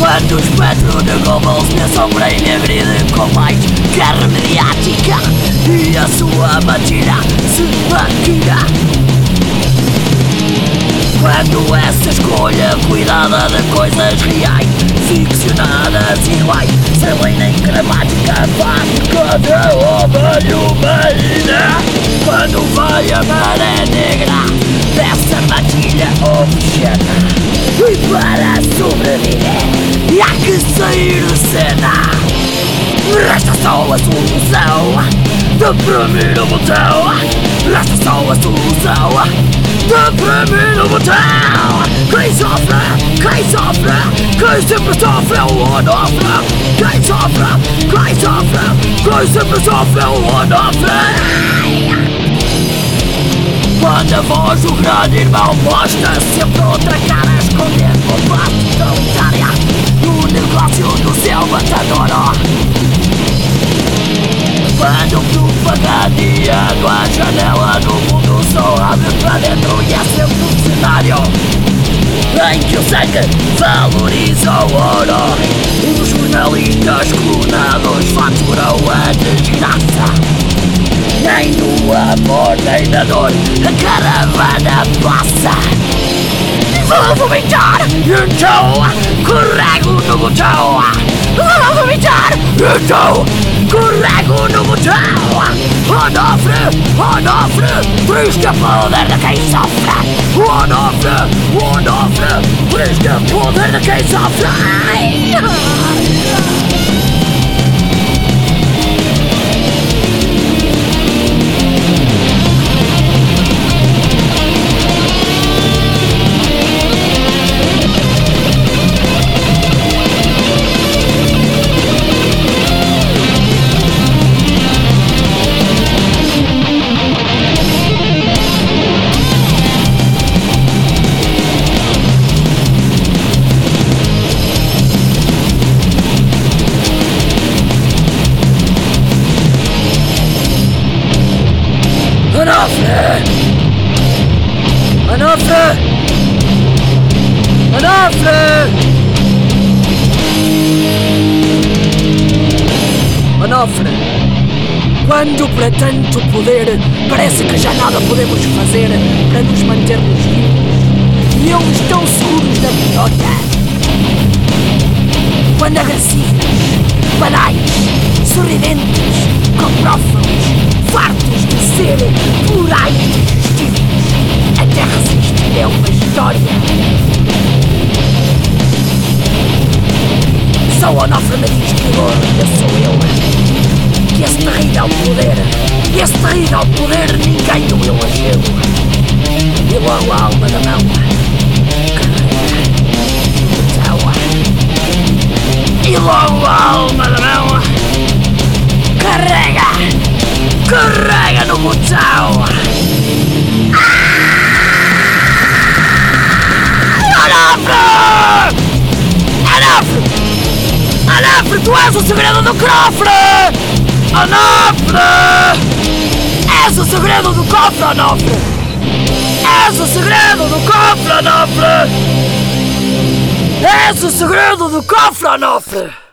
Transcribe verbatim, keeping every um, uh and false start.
Quando o espectro de Goebbels pensam para enegrir com mais guerra mediática e a sua matilha se maquina. Quando essa escolha cuidada de coisas reais, ficcionadas e iguais, sem lei nem gramática básica de homem humana. Quando vai a maré negra dessa matilha obscena, e para sobreviver há que sair de cena. Resta só a solução de premir o botão. Resta só a solução de premir o botão. Quem sofre, quem sofre, quem sempre sofre é o onofre. Quem sofre, quem sofre, quem sempre sofre é o onofre. Quando a voz do grande irmão mostra sempre outra cara, escondendo a parte totalitária no negócio do seu matador. Quando propagandeando a janela do mundo só abre para dentro e é sempre um cenário em que o sangue valoriza o ouro. Os jornalistas clonados faturam a desgraça. Nem no amor nem na dor a caravana passa. Vou vomitar, então corrego no botão. Vou vomitar, então corrego no botão. Onofre, onofre, triste poder de quem sofre. Onofre, onofre, triste poder de quem sofre. Onofre! Onofre! Onofre! Onofre! Quando para tanto poder parece que já nada podemos fazer para nos mantermos vivos e eles estão seguros da vitória. Quando agressivos, banais, sorridentes, comprófanos, fartos de ser plurais e justíssimos, até resistir é uma história. Só o Onofre me diz que agora sou eu, que esse terrível poder, esse terrível poder ninguém o elegeu. E logo a alma da mão carrega, e logo a alma da mão carrega, carrega no botão. Onofre! Onofre! Onofre, tu és o segredo do cofre! Onofre! És o segredo do cofre, Onofre! És o segredo do cofre, Onofre! És o segredo do cofre, Onofre!